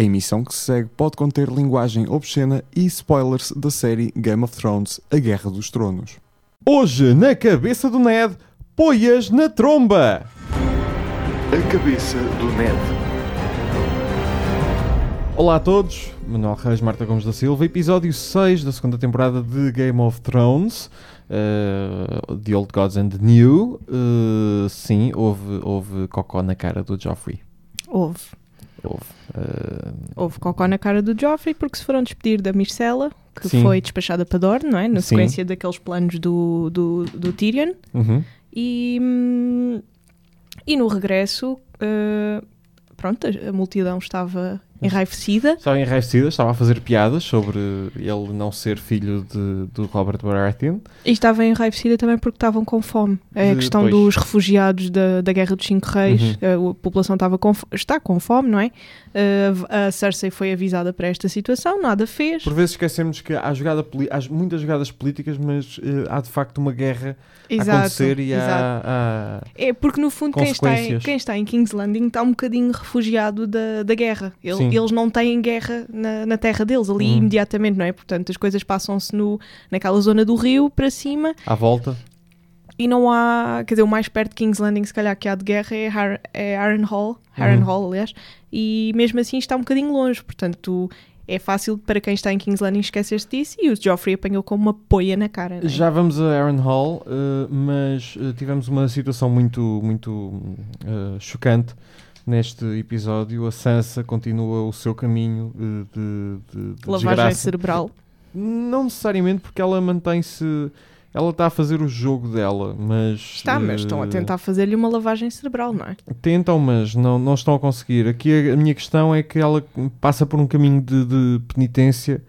A emissão que se segue pode conter linguagem obscena e spoilers da série Game of Thrones, A Guerra dos Tronos. Hoje, na cabeça do Ned, poias na tromba! A cabeça do Ned. Olá a todos, Manuel Reis, Marta Gomes da Silva, episódio 6 da segunda temporada de Game of Thrones, The Old Gods and the New. Sim, houve cocó na cara do Joffrey. Houve cocó na cara do Joffrey porque se foram despedir da Myrcella, que Sim. foi despachada para Dorne, não é? Na Sim. sequência daqueles planos do Tyrion. Uhum. E no regresso, pronto, a multidão estava enraivecida. Estava enraivecida, estava a fazer piadas sobre ele não ser filho de Robert Baratheon. E estava enraivecida também porque estavam com fome. É a questão Pois. dos refugiados da Guerra dos Cinco Reis. A população está com fome, não é? A Cersei foi avisada para esta situação, nada fez. Por vezes esquecemos que há muitas jogadas políticas, mas há de facto uma guerra a acontecer e há É porque no fundo consequências. quem está em King's Landing está um bocadinho refugiado da guerra. Sim. Eles não têm guerra na terra deles, ali imediatamente, não é? Portanto, as coisas passam-se naquela zona do rio para cima. à volta. E não há, quer dizer, o mais perto de King's Landing se calhar que há de guerra é Harrenhal, aliás, e mesmo assim está um bocadinho longe, portanto é fácil para quem está em King's Landing esquecer-se disso, e o Joffrey apanhou com uma poia na cara, não é? Já vamos a Harrenhal, mas tivemos uma situação muito chocante neste episódio. A Sansa continua o seu caminho de Lavagem desgraça. cerebral. Não necessariamente, porque ela mantém-se. Ela está a fazer o jogo dela, mas... Mas estão a tentar fazer-lhe uma lavagem cerebral, não é? Tentam, mas não estão a conseguir. Aqui a minha questão é que ela passa por um caminho de penitência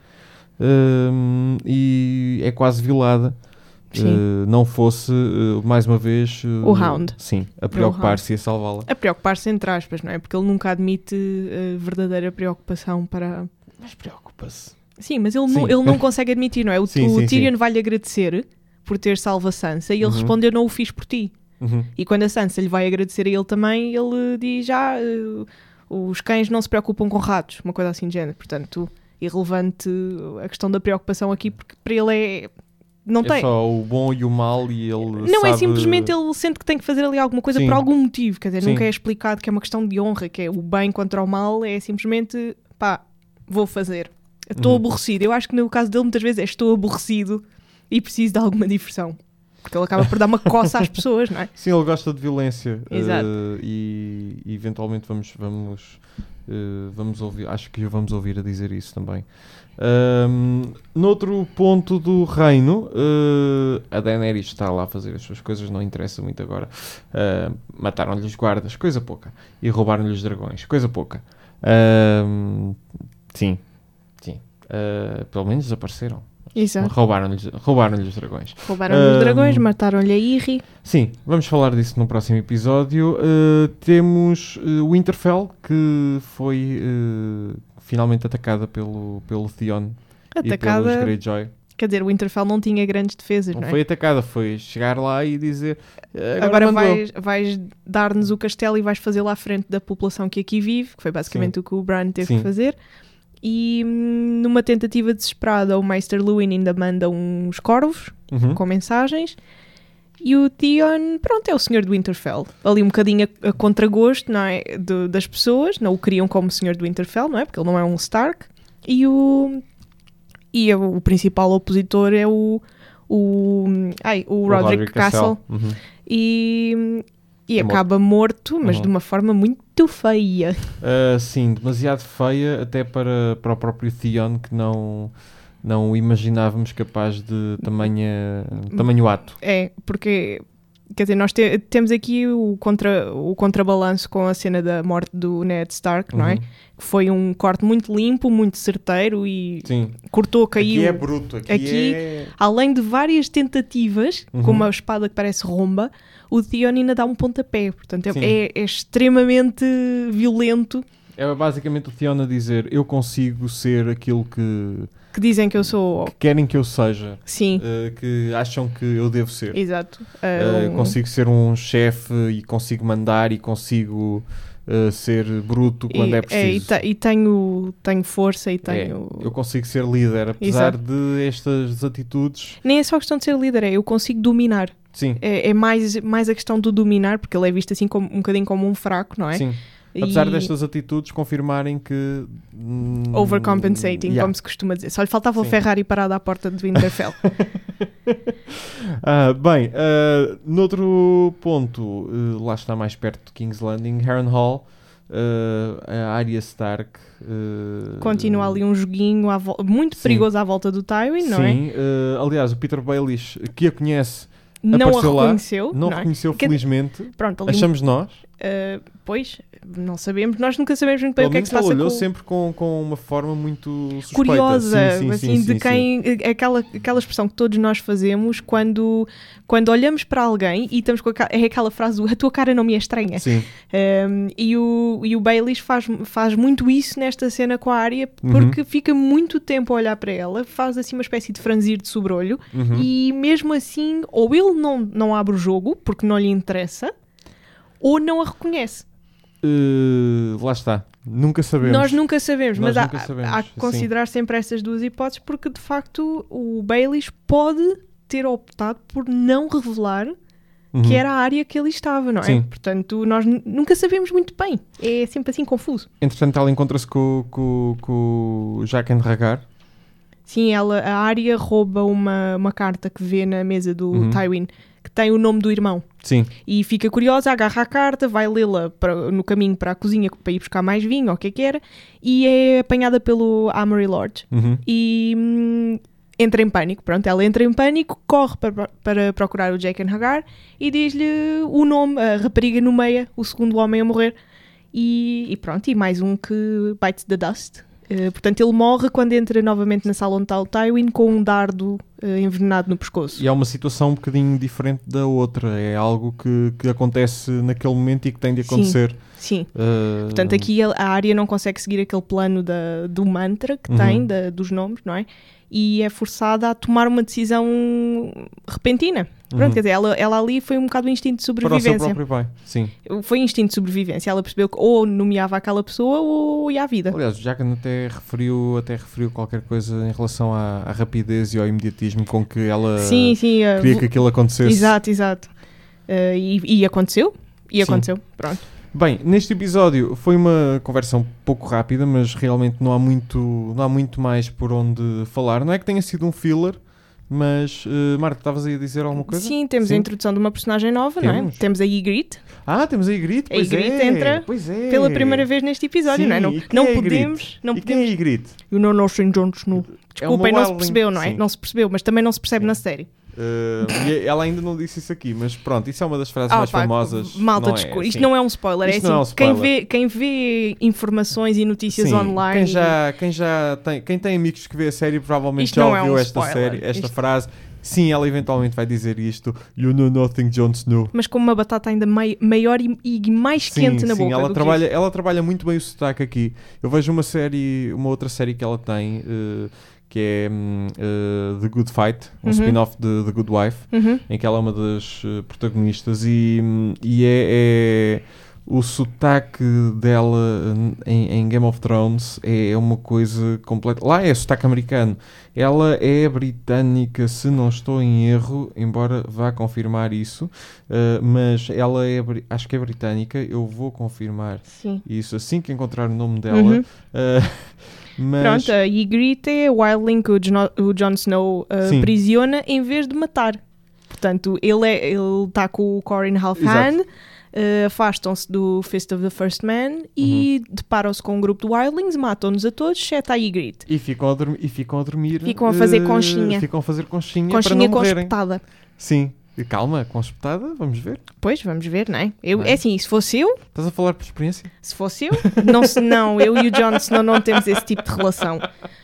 e é quase violada. Não fosse, mais uma vez... o Hound. Sim, a preocupar-se e a salvá-la. A preocupar-se entre aspas, não é? Porque ele nunca admite verdadeira preocupação para... Mas preocupa-se. Sim, mas ele Sim. não consegue admitir, não é? O Sim, Tyrion vai-lhe agradecer por ter salvo a Sansa e ele responde: eu não o fiz por ti. E quando a Sansa lhe vai agradecer a ele também, ele diz: os cães não se preocupam com ratos, uma coisa assim de género. Portanto, irrelevante a questão da preocupação aqui, porque para ele é... Não tem. Só o bom e o mal e ele Não, sabe... é simplesmente ele sente que tem que fazer ali alguma coisa Sim. por algum motivo. Quer dizer, Sim. nunca é explicado que é uma questão de honra, que é o bem contra o mal, é simplesmente, vou fazer. Estou aborrecido. Eu acho que no caso dele muitas vezes estou aborrecido e preciso de alguma diversão. Porque ele acaba por dar uma coça às pessoas, não é? Sim, ele gosta de violência. Exato. E eventualmente vamos ouvir, acho que o vamos ouvir a dizer isso também. Noutro ponto do reino, a Daenerys está lá a fazer as suas coisas, não interessa muito agora. Mataram-lhe os guardas, coisa pouca. E roubaram-lhe os dragões, coisa pouca. Sim. Pelo menos desapareceram. Exato. Roubaram-lhe os dragões. Roubaram-lhe os dragões, mataram-lhe a Irri. Sim, vamos falar disso no próximo episódio. Temos Winterfell, que foi finalmente atacada pelo Theon e pelos Greyjoy. Quer dizer, o Winterfell não tinha grandes defesas, Não não é? foi atacada, foi chegar lá e dizer... Agora mandou. vais dar-nos o castelo e vais fazê-lo à frente da população que aqui vive, que foi basicamente o que o Bran teve Sim. que fazer. E numa tentativa desesperada, o Maester Luwin ainda manda uns corvos com mensagens. E o Theon, pronto, é o Senhor de Winterfell. Ali um bocadinho a contragosto, não é? Das pessoas, não o queriam como Senhor de Winterfell, não é? Porque ele não é um Stark. E o principal opositor é o Roderick Castle. E acaba morto, mas de uma forma muito feia. Sim, demasiado feia até para o próprio Theon, que não o imaginávamos capaz de tamanho ato. É, porque quer dizer, nós temos aqui o contrabalanço com a cena da morte do Ned Stark, não é? Que foi um corte muito limpo, muito certeiro e cortou, caiu. Aqui é bruto. Aqui além de várias tentativas, com uma espada que parece romba, o Theon ainda dá um pontapé. Portanto, é extremamente violento. É basicamente o Theon a dizer: eu consigo ser aquilo que dizem que eu sou... que querem que eu seja. Sim. Que acham que eu devo ser. Exato. Consigo ser um chefe e consigo mandar e consigo ser bruto quando é preciso. E tenho força e tenho... Eu consigo ser líder, apesar de estas atitudes... Nem é só questão de ser líder, eu consigo dominar. Sim. É mais a questão do dominar, porque ele é visto assim como, um bocadinho como um fraco, não é? Sim. Apesar destas atitudes confirmarem que... overcompensating, como se costuma dizer. Só lhe faltava o Ferrari parado à porta de Winterfell. Bem, noutro ponto, lá está mais perto de King's Landing, Harrenhal, a Arya Stark... continua ali um joguinho muito perigoso à volta do Tywin, não é? Sim, aliás, o Peter Baelish, que a conhece, não a apareceu reconheceu. Lá, não reconheceu, felizmente. Pronto, achamos nós. Pois, não sabemos. Nós nunca sabemos muito bem o que é que se passa. Ele olhou sempre com uma forma muito suspeita. Curiosa, sim, quem... Aquela expressão que todos nós fazemos quando olhamos para alguém e estamos com aquela frase do, a tua cara não me é estranha. Sim. E o Baelish faz muito isso nesta cena com a Arya, porque fica muito tempo a olhar para ela, faz assim uma espécie de franzir de sobrolho, e mesmo assim, ou ele não abre o jogo, porque não lhe interessa, ou não a reconhece. Lá está. Nunca sabemos. Nós nunca sabemos, mas nunca sabemos. Há que considerar sempre essas duas hipóteses, porque de facto o Baelish pode ter optado por não revelar que era a área que ele estava, não é? Sim. Portanto, nós nunca sabemos muito bem. É sempre assim confuso. Entretanto, ela encontra-se com o Jaqen H'ghar. Sim, a Arya rouba uma carta que vê na mesa do Tywin, que tem o nome do irmão. Sim. E fica curiosa, agarra a carta, vai lê-la no caminho para a cozinha para ir buscar mais vinho, ou o que era, e é apanhada pelo Amory Lord. E entra em pânico. Pronto, ela entra em pânico, corre para procurar o Jaqen H'ghar e diz-lhe o nome, a rapariga nomeia o segundo homem a morrer. E pronto, e mais um que bites the dust. Portanto, ele morre quando entra novamente na sala onde está o Tywin com um dardo envenenado no pescoço. E é uma situação um bocadinho diferente da outra. É algo que acontece naquele momento e que tem de acontecer. Sim. Portanto, aqui a Arya não consegue seguir aquele plano do mantra que tem, dos nomes, não é? E é forçada a tomar uma decisão repentina. Pronto, quer dizer, ela ali foi um bocado o instinto de sobrevivência. Para o seu próprio pai, sim. Foi instinto de sobrevivência. Ela percebeu que ou nomeava aquela pessoa ou ia à vida. Aliás, o Jaqen até referiu qualquer coisa em relação à rapidez e ao imediatismo com que ela queria que aquilo acontecesse. Exato. E aconteceu. Aconteceu, pronto. Bem, neste episódio foi uma conversa um pouco rápida, mas realmente não há muito mais por onde falar. Não é que tenha sido um filler, mas, Marta, estavas aí a dizer alguma coisa? Sim, temos a introdução de uma personagem nova, não é? Temos a Ygritte. Temos a Ygritte, pois é. A Ygritte entra pela primeira vez neste episódio, não é? Não podemos... Quem é a Ygritte? O No Nothing Jon Snow. Desculpem, não se percebeu, não é? Sim. Não se percebeu, mas também não se percebe na série. E ela ainda não disse isso aqui, mas pronto, isso é uma das frases mais famosas. Malta, desculpa, isto não é um spoiler, é assim, quem vê informações e notícias online... Quem tem amigos que vê a série provavelmente isto já ouviu ouviu esta série, esta frase. Sim, ela eventualmente vai dizer isto. You know nothing, Jon Snow. Mas com uma batata ainda maior e mais quente na boca. Sim, ela trabalha muito bem o sotaque aqui. Eu vejo uma outra série que ela tem... que é The Good Fight, um spin-off de The Good Wife, em que ela é uma das protagonistas e é o sotaque dela em Game of Thrones é uma coisa completa. Lá é sotaque americano. Ela é britânica, se não estou em erro, embora vá confirmar isso, mas ela acho que é britânica, eu vou confirmar isso assim que encontrar o nome dela. Mas... Pronto, a Ygritte é o wildling que o Jon Snow aprisiona em vez de matar. Portanto, ele está com o Qhorin Halfhand, afastam-se do Fist of the First Man e deparam-se com um grupo de wildlings, matam-nos a todos, exceto a Ygritte. E ficam a dormir. Ficam a fazer conchinha. Ficam a fazer conchinha para não com morrerem. espetada. Sim. Calma, com espetada, vamos ver. Pois, vamos ver, não é? É assim, se fosse eu... Estás a falar por experiência? Se fosse eu... Não, eu e o Jon Snow não temos esse tipo de relação.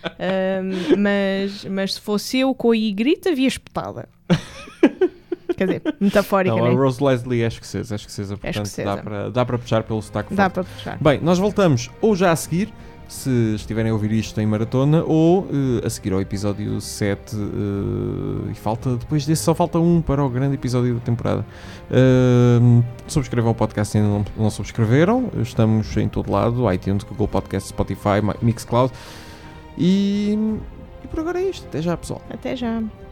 Mas se fosse eu com a Ygritte, havia espetada. Quer dizer, metafórica, não é? A Rose Leslie é escocesa, portanto dá para puxar pelo sotaque. Dá para puxar. Bem, nós voltamos ou já a seguir se estiverem a ouvir isto em maratona, ou a seguir ao episódio 7, e depois desse só falta um para o grande episódio da temporada. Subscrevam o podcast se ainda não subscreveram. Estamos em todo lado, iTunes, Google Podcasts, Spotify, Mixcloud, e por agora é isto. Até já, pessoal. Até já.